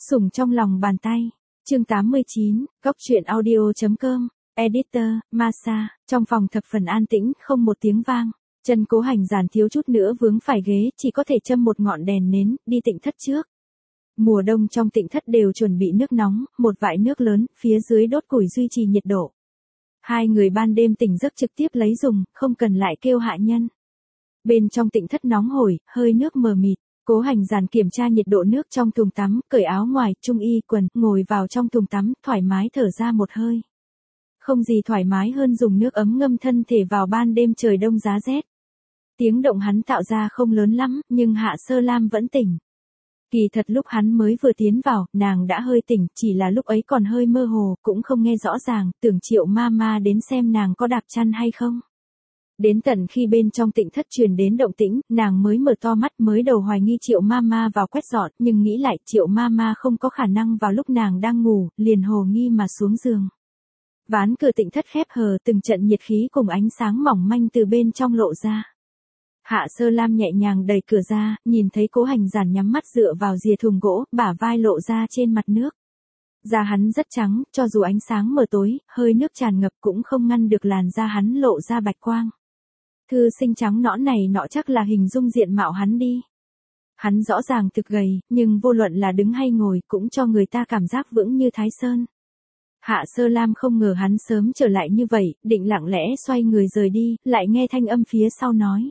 Sủng trong lòng bàn tay. Chương 89, Góc truyện audio.com. Editor, Masa. Trong phòng thập phần an tĩnh, không một tiếng vang. Chân Cố Hành Giản thiếu chút nữa vướng phải ghế, chỉ có thể châm một ngọn đèn nến, đi Tịnh thất trước. Mùa đông trong Tịnh thất đều chuẩn bị nước nóng, một vại nước lớn, phía dưới đốt củi duy trì nhiệt độ. Hai người ban đêm tỉnh giấc trực tiếp lấy dùng, không cần lại kêu hạ nhân. Bên trong Tịnh thất nóng hổi, hơi nước mờ mịt. Cố Hành Giản kiểm tra nhiệt độ nước trong thùng tắm, cởi áo ngoài, trung y quần, ngồi vào trong thùng tắm, thoải mái thở ra một hơi. Không gì thoải mái hơn dùng nước ấm ngâm thân thể vào ban đêm trời đông giá rét. Tiếng động hắn tạo ra không lớn lắm, nhưng Hạ Sơ Lam vẫn tỉnh. Kỳ thật lúc hắn mới vừa tiến vào, nàng đã hơi tỉnh, chỉ là lúc ấy còn hơi mơ hồ, cũng không nghe rõ ràng, tưởng Triệu Mama đến xem nàng có đạp chăn hay không. Đến tận khi bên trong Tịnh thất truyền đến động tĩnh, nàng mới mở to mắt, mới đầu hoài nghi Triệu Mama vào quét dọn, nhưng nghĩ lại Triệu Mama không có khả năng vào lúc nàng đang ngủ, liền hồ nghi mà xuống giường. Ván cửa Tịnh thất khép hờ, từng trận nhiệt khí cùng ánh sáng mỏng manh từ bên trong lộ ra. Hạ Sơ Lam nhẹ nhàng đẩy cửa ra, nhìn thấy Cố Hành Giản nhắm mắt dựa vào rìa thùng gỗ, bả vai lộ ra trên mặt nước. Da hắn rất trắng, cho dù ánh sáng mờ tối, hơi nước tràn ngập cũng không ngăn được làn da hắn lộ ra bạch quang. Thư sinh trắng nõn này nọ chắc là hình dung diện mạo hắn đi. Hắn rõ ràng thực gầy, nhưng vô luận là đứng hay ngồi cũng cho người ta cảm giác vững như Thái Sơn. Hạ Sơ Lam không ngờ hắn sớm trở lại như vậy, định lặng lẽ xoay người rời đi, lại nghe thanh âm phía sau nói.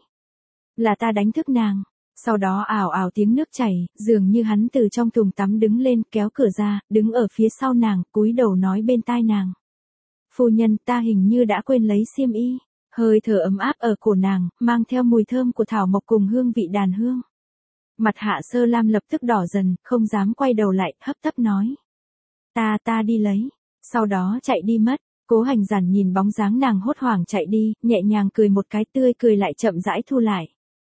Là ta đánh thức nàng. Sau đó ảo ảo tiếng nước chảy, dường như hắn từ trong thùng tắm đứng lên, kéo cửa ra, đứng ở phía sau nàng, cúi đầu nói bên tai nàng. Phu nhân, ta hình như đã quên lấy xiêm y. Hơi thở ấm áp ở cổ nàng, mang theo mùi thơm của thảo mộc cùng hương vị đàn hương. Mặt Hạ Sơ Lam lập tức đỏ dần, không dám quay đầu lại, hấp tấp nói. Ta đi lấy. Sau đó chạy đi mất. Cố Hành Giản nhìn bóng dáng nàng hốt hoảng chạy đi, nhẹ nhàng cười một cái, tươi cười lại chậm rãi thu lại.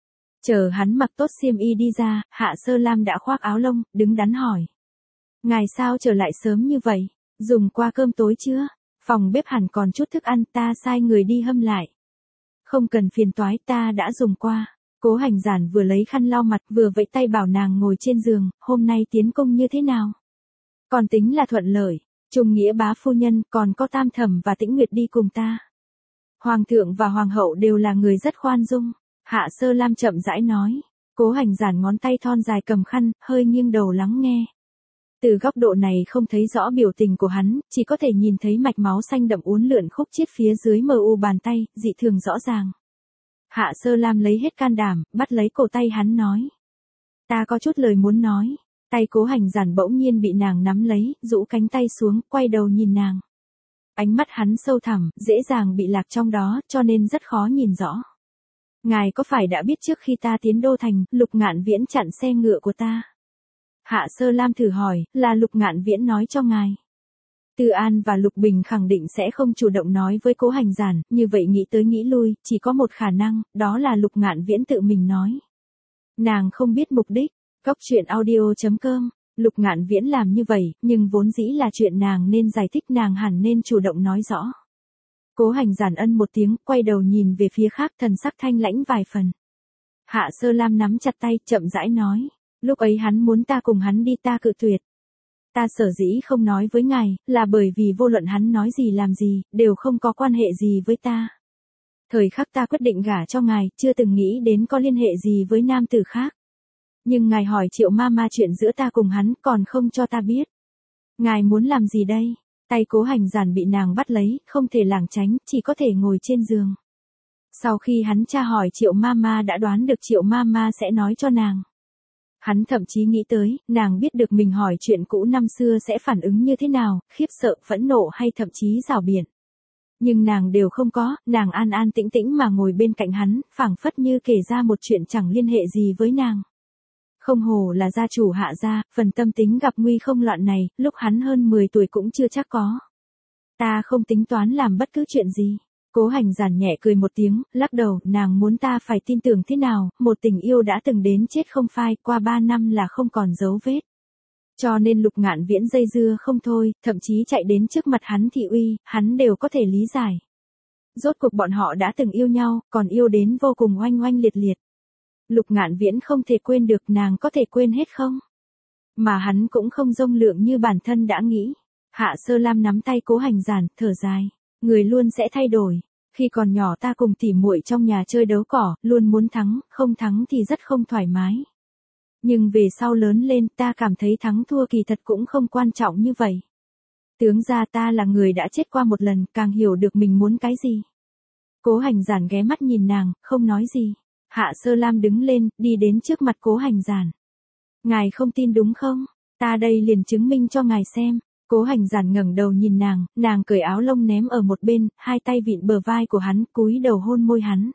Chờ hắn mặc tốt xiêm y đi ra, Hạ Sơ Lam đã khoác áo lông, đứng đắn hỏi. Ngài sao trở lại sớm như vậy? Dùng qua cơm tối chưa? Phòng bếp hẳn còn chút thức ăn, ta sai người đi hâm lại. Không cần phiền toái, ta đã dùng qua. Cố Hành Giản vừa lấy khăn lau mặt, vừa vẫy tay bảo nàng ngồi trên giường, hôm nay tiến công như thế nào? Còn tính là thuận lợi. Trung nghĩa bá phu nhân, còn có Tam Thẩm và Tĩnh Nguyệt đi cùng ta. Hoàng thượng và hoàng hậu đều là người rất khoan dung. Hạ Sơ Lam chậm rãi nói. Cố Hành Giản ngón tay thon dài cầm khăn, hơi nghiêng đầu lắng nghe. Từ góc độ này không thấy rõ biểu tình của hắn, chỉ có thể nhìn thấy mạch máu xanh đậm uốn lượn khúc chiết phía dưới mờ u bàn tay, dị thường rõ ràng. Hạ Sơ Lam lấy hết can đảm, bắt lấy cổ tay hắn nói. Ta có chút lời muốn nói. Tay Cố Hành Giản bỗng nhiên bị nàng nắm lấy, rũ cánh tay xuống, quay đầu nhìn nàng. Ánh mắt hắn sâu thẳm, dễ dàng bị lạc trong đó, cho nên rất khó nhìn rõ. Ngài có phải đã biết trước khi ta tiến đô thành, Lục Ngạn Viễn chặn xe ngựa của ta? Hạ Sơ Lam thử hỏi, là Lục Ngạn Viễn nói cho ngài. Tư An và Lục Bình khẳng định sẽ không chủ động nói với Cố Hành Giản, như vậy nghĩ tới nghĩ lui, chỉ có một khả năng, đó là Lục Ngạn Viễn tự mình nói. Nàng không biết mục đích. Góc truyện audio.com. Lục Ngạn Viễn làm như vậy, nhưng vốn dĩ là chuyện nàng nên giải thích, nàng hẳn nên chủ động nói rõ. Cố Hành Giản ân một tiếng, quay đầu nhìn về phía khác, thần sắc thanh lãnh vài phần. Hạ Sơ Lam nắm chặt tay, chậm rãi nói. Lúc ấy hắn muốn ta cùng hắn đi, ta cự tuyệt. Ta sở dĩ không nói với ngài, là bởi vì vô luận hắn nói gì làm gì, đều không có quan hệ gì với ta. Thời khắc ta quyết định gả cho ngài, chưa từng nghĩ đến có liên hệ gì với nam tử khác. Nhưng ngài hỏi Triệu Mama chuyện giữa ta cùng hắn, còn không cho ta biết. Ngài muốn làm gì đây? Tay Cố Hành Giản bị nàng bắt lấy, không thể lảng tránh, chỉ có thể ngồi trên giường. Sau khi hắn tra hỏi Triệu Mama đã đoán được Triệu Mama sẽ nói cho nàng. Hắn thậm chí nghĩ tới, nàng biết được mình hỏi chuyện cũ năm xưa sẽ phản ứng như thế nào, khiếp sợ, phẫn nộ hay thậm chí rảo biện. Nhưng nàng đều không có, nàng an an tĩnh tĩnh mà ngồi bên cạnh hắn, phảng phất như kể ra một chuyện chẳng liên hệ gì với nàng. Không hổ là gia chủ Hạ gia, phần tâm tính gặp nguy không loạn này, lúc hắn hơn 10 tuổi cũng chưa chắc có. Ta không tính toán làm bất cứ chuyện gì. Cố Hành Giản nhẹ cười một tiếng, lắc đầu, nàng muốn ta phải tin tưởng thế nào, một tình yêu đã từng đến chết không phai, qua 3 năm là không còn dấu vết. Cho nên Lục Ngạn Viễn dây dưa không thôi, thậm chí chạy đến trước mặt hắn thị uy, hắn đều có thể lý giải. Rốt cuộc bọn họ đã từng yêu nhau, còn yêu đến vô cùng oanh oanh liệt liệt. Lục Ngạn Viễn không thể quên được, nàng có thể quên hết không? Mà hắn cũng không rông lượng như bản thân đã nghĩ. Hạ Sơ Lam nắm tay Cố Hành Giản, thở dài. Người luôn sẽ thay đổi. Khi còn nhỏ ta cùng tỉ muội trong nhà chơi đấu cỏ, luôn muốn thắng, không thắng thì rất không thoải mái. Nhưng về sau lớn lên ta cảm thấy thắng thua kỳ thật cũng không quan trọng như vậy. Tướng ra ta là người đã chết qua một lần, càng hiểu được mình muốn cái gì. Cố Hành Giản ghé mắt nhìn nàng, không nói gì. Hạ Sơ Lam đứng lên, đi đến trước mặt Cố Hành Giản. Ngài không tin đúng không? Ta đây liền chứng minh cho ngài xem. Cố Hành Giản ngẩng đầu nhìn nàng cởi áo lông ném ở một bên, hai tay vịn bờ vai của hắn, cúi đầu hôn môi hắn.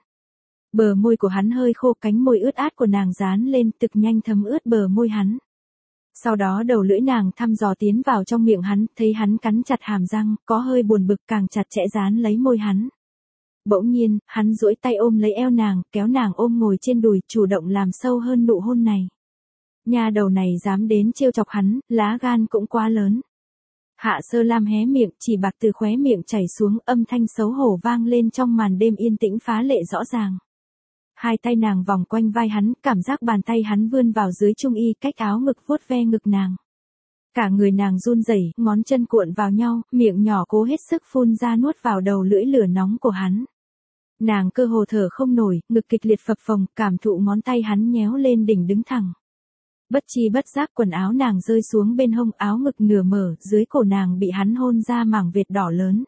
Bờ môi của hắn hơi khô, cánh môi ướt át của nàng dán lên, thực nhanh thấm ướt bờ môi hắn. Sau đó đầu lưỡi nàng thăm dò tiến vào trong miệng hắn, thấy hắn cắn chặt hàm răng, có hơi buồn bực, càng chặt chẽ dán lấy môi hắn. Bỗng nhiên, hắn duỗi tay ôm lấy eo nàng, kéo nàng ôm ngồi trên đùi, chủ động làm sâu hơn nụ hôn này. Nhà đầu này dám đến trêu chọc hắn, lá gan cũng quá lớn. Hạ Sơ Lam hé miệng, chỉ bạc từ khóe miệng chảy xuống, âm thanh xấu hổ vang lên trong màn đêm yên tĩnh phá lệ rõ ràng. Hai tay nàng vòng quanh vai hắn, cảm giác bàn tay hắn vươn vào dưới trung y, cách áo ngực vuốt ve ngực nàng. Cả người nàng run rẩy, ngón chân cuộn vào nhau, miệng nhỏ cố hết sức phun ra nuốt vào đầu lưỡi lửa nóng của hắn. Nàng cơ hồ thở không nổi, ngực kịch liệt phập phồng, cảm thụ ngón tay hắn nhéo lên đỉnh đứng thẳng. Bất chi bất giác quần áo nàng rơi xuống bên hông, áo ngực nửa mở, dưới cổ nàng bị hắn hôn ra mảng vệt đỏ lớn.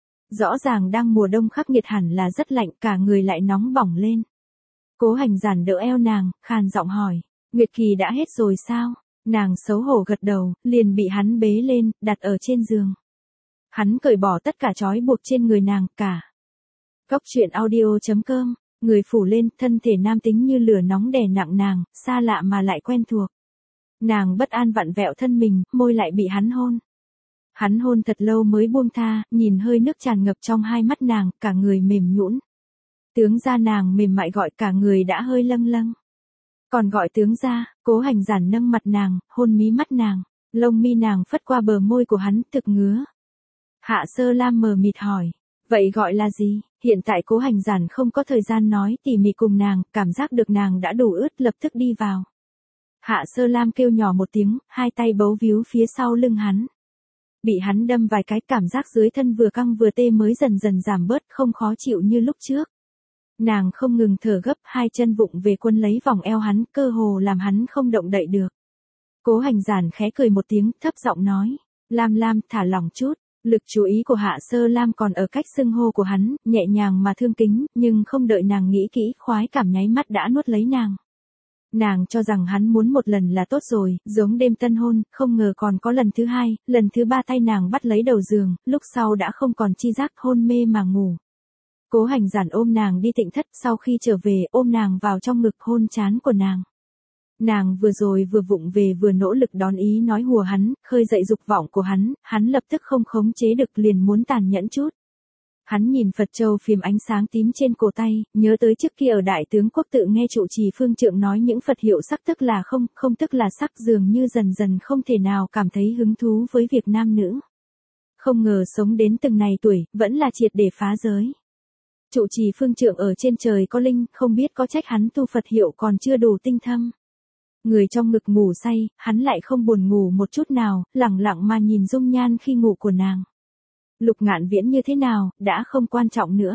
Rõ ràng đang mùa đông khắc nghiệt hẳn là rất lạnh, cả người lại nóng bỏng lên. Cố Hành Giản đỡ eo nàng, khàn giọng hỏi, Nguyệt Kỳ đã hết rồi sao? Nàng xấu hổ gật đầu, liền bị hắn bế lên, đặt ở trên giường. Hắn cởi bỏ tất cả trói buộc trên người nàng, cả. Cóc truyện audio.com, người phủ lên, thân thể nam tính như lửa nóng đè nặng nàng, xa lạ mà lại quen thuộc. Nàng bất an vặn vẹo thân mình, môi lại bị hắn hôn. Hắn hôn thật lâu mới buông tha, nhìn hơi nước tràn ngập trong hai mắt nàng, cả người mềm nhũn. Tướng gia, nàng mềm mại gọi, cả người đã hơi lâng lâng. Còn gọi tướng gia. Cố Hành Giản nâng mặt nàng, hôn mí mắt nàng, lông mi nàng phất qua bờ môi của hắn, thực ngứa. Hạ Sơ Lam mờ mịt hỏi, vậy gọi là gì? Hiện tại Cố Hành Giản không có thời gian nói tỉ mỉ cùng nàng, cảm giác được nàng đã đủ ướt, lập tức đi vào. Hạ Sơ Lam kêu nhỏ một tiếng, hai tay bấu víu phía sau lưng hắn. Bị hắn đâm vài cái, cảm giác dưới thân vừa căng vừa tê mới dần dần giảm bớt, không khó chịu như lúc trước. Nàng không ngừng thở gấp, hai chân vụng về quân lấy vòng eo hắn, cơ hồ làm hắn không động đậy được. Cố Hành Giản khẽ cười một tiếng, thấp giọng nói, Lam Lam, thả lỏng chút. Lực chú ý của Hạ Sơ Lam còn ở cách xưng hô của hắn, nhẹ nhàng mà thương kính, nhưng không đợi nàng nghĩ kỹ, khoái cảm nháy mắt đã nuốt lấy nàng. Nàng cho rằng hắn muốn một lần là tốt rồi, giống đêm tân hôn, không ngờ còn có lần thứ hai, lần thứ ba tay nàng bắt lấy đầu giường, lúc sau đã không còn chi giác, hôn mê mà ngủ. Cố Hành Giản ôm nàng đi tịnh thất, sau khi trở về ôm nàng vào trong ngực, hôn trán của nàng. Nàng vừa rồi vừa vụng về vừa nỗ lực đón ý nói hùa hắn, khơi dậy dục vọng của hắn lập tức không khống chế được, liền muốn tàn nhẫn chút. Hắn nhìn Phật châu phìm ánh sáng tím trên cổ tay, nhớ tới trước kia ở Đại Tướng Quốc tự nghe trụ trì phương trượng nói những Phật hiệu sắc tức là không, không tức là sắc, dường như dần dần không thể nào cảm thấy hứng thú với việc nam nữ. Không ngờ sống đến từng này tuổi, vẫn là triệt để phá giới. Trụ trì phương trượng ở trên trời có linh, không biết có trách hắn tu Phật hiệu còn chưa đủ tinh thâm. Người trong ngực ngủ say, hắn lại không buồn ngủ một chút nào, lẳng lặng mà nhìn dung nhan khi ngủ của nàng. Lục Ngạn Viễn như thế nào, đã không quan trọng nữa.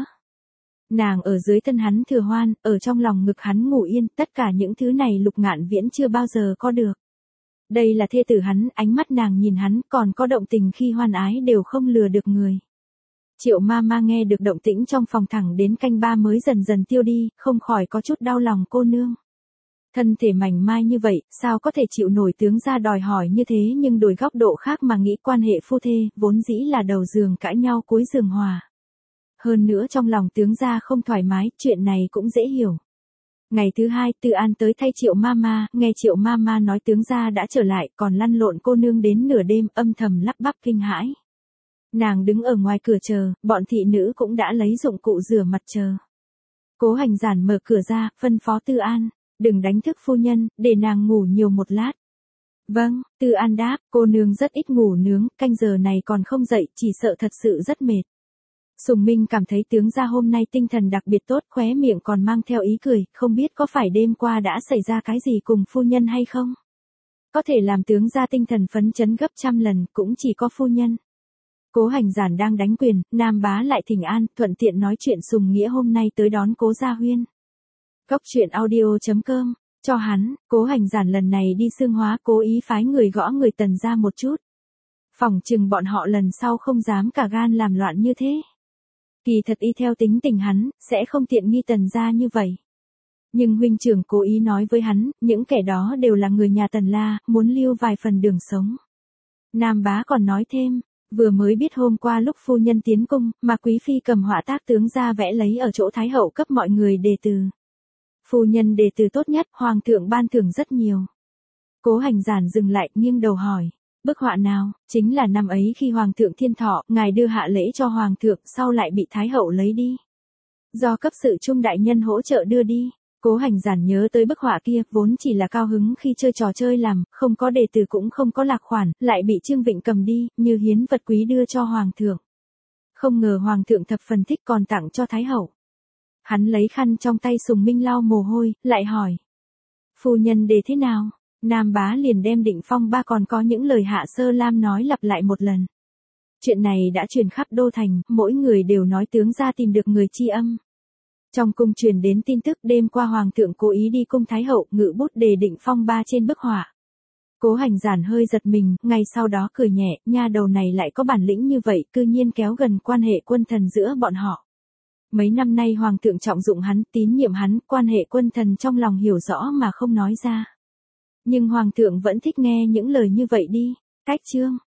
Nàng ở dưới thân hắn thừa hoan, ở trong lòng ngực hắn ngủ yên, tất cả những thứ này Lục Ngạn Viễn chưa bao giờ có được. Đây là thê tử hắn, ánh mắt nàng nhìn hắn, còn có động tình khi hoan ái đều không lừa được người. Triệu ma ma nghe được động tĩnh trong phòng thẳng đến canh ba mới dần dần tiêu đi, không khỏi có chút đau lòng cô nương. Thân thể mảnh mai như vậy, sao có thể chịu nổi tướng gia đòi hỏi như thế, nhưng đổi góc độ khác mà nghĩ quan hệ phu thê, vốn dĩ là đầu giường cãi nhau cuối giường hòa. Hơn nữa trong lòng tướng gia không thoải mái, chuyện này cũng dễ hiểu. Ngày thứ hai, Tư An tới thay Triệu Mama, nghe Triệu Mama nói tướng gia đã trở lại, còn lăn lộn cô nương đến nửa đêm, âm thầm lắp bắp kinh hãi. Nàng đứng ở ngoài cửa chờ, bọn thị nữ cũng đã lấy dụng cụ rửa mặt chờ. Cố Hành Giản mở cửa ra, phân phó Tư An, đừng đánh thức phu nhân, để nàng ngủ nhiều một lát. Vâng, Tư An đáp, cô nương rất ít ngủ nướng, canh giờ này còn không dậy, chỉ sợ thật sự rất mệt. Sùng Minh cảm thấy tướng gia hôm nay tinh thần đặc biệt tốt, khóe miệng còn mang theo ý cười, không biết có phải đêm qua đã xảy ra cái gì cùng phu nhân hay không? có thể làm tướng gia tinh thần phấn chấn gấp trăm lần cũng chỉ có phu nhân. Cố Hành Giản đang đánh quyền, Nam Bá lại thỉnh an, thuận tiện nói chuyện Sùng Nghĩa hôm nay tới đón Cố Gia Huyên. Cốc truyện audio.com, cho hắn, Cố Hành Giản lần này đi xương hóa cố ý phái người gõ người Tần gia một chút. Phỏng chừng bọn họ lần sau không dám cả gan làm loạn như thế. Kỳ thật y theo tính tình hắn, sẽ không tiện nghi Tần gia như vậy. Nhưng huynh trưởng cố ý nói với hắn, những kẻ đó đều là người nhà Tần La, muốn lưu vài phần đường sống. Nam Bá còn nói thêm, vừa mới biết hôm qua lúc phu nhân tiến cung, mà quý phi cầm họa tác tướng ra vẽ lấy ở chỗ Thái hậu cấp mọi người đề từ. Phu nhân đề từ tốt nhất, hoàng thượng ban thưởng rất nhiều. Cố Hành Giản dừng lại, nghiêng đầu hỏi, bức họa nào? Chính là năm ấy khi hoàng thượng thiên thọ, ngài đưa hạ lễ cho hoàng thượng, sau lại bị Thái hậu lấy đi. Do cấp sự trung đại nhân hỗ trợ đưa đi. Cố Hành Giản nhớ tới bức họa kia, vốn chỉ là cao hứng khi chơi trò chơi làm, không có đề từ cũng không có lạc khoản, lại bị Trương Vịnh cầm đi, như hiến vật quý đưa cho hoàng thượng. Không ngờ hoàng thượng thập phần thích còn tặng cho Thái hậu. Hắn lấy khăn trong tay Sùng Minh lau mồ hôi, lại hỏi. Phu nhân đề thế nào? Nam Bá liền đem Định Phong ba còn có những lời Hạ Sơ Lam nói lặp lại một lần. Chuyện này đã truyền khắp đô thành, mỗi người đều nói tướng gia tìm được người tri âm. Trong cung truyền đến tin tức đêm qua hoàng thượng cố ý đi cung Thái hậu, ngự bút đề Định Phong ba trên bức họa. Cố Hành Giản hơi giật mình, ngay sau đó cười nhẹ, nha đầu này lại có bản lĩnh như vậy, cư nhiên kéo gần quan hệ quân thần giữa bọn họ. Mấy năm nay hoàng thượng trọng dụng hắn, tín nhiệm hắn, quan hệ quân thần trong lòng hiểu rõ mà không nói ra. Nhưng hoàng thượng vẫn thích nghe những lời như vậy đi. Cách chương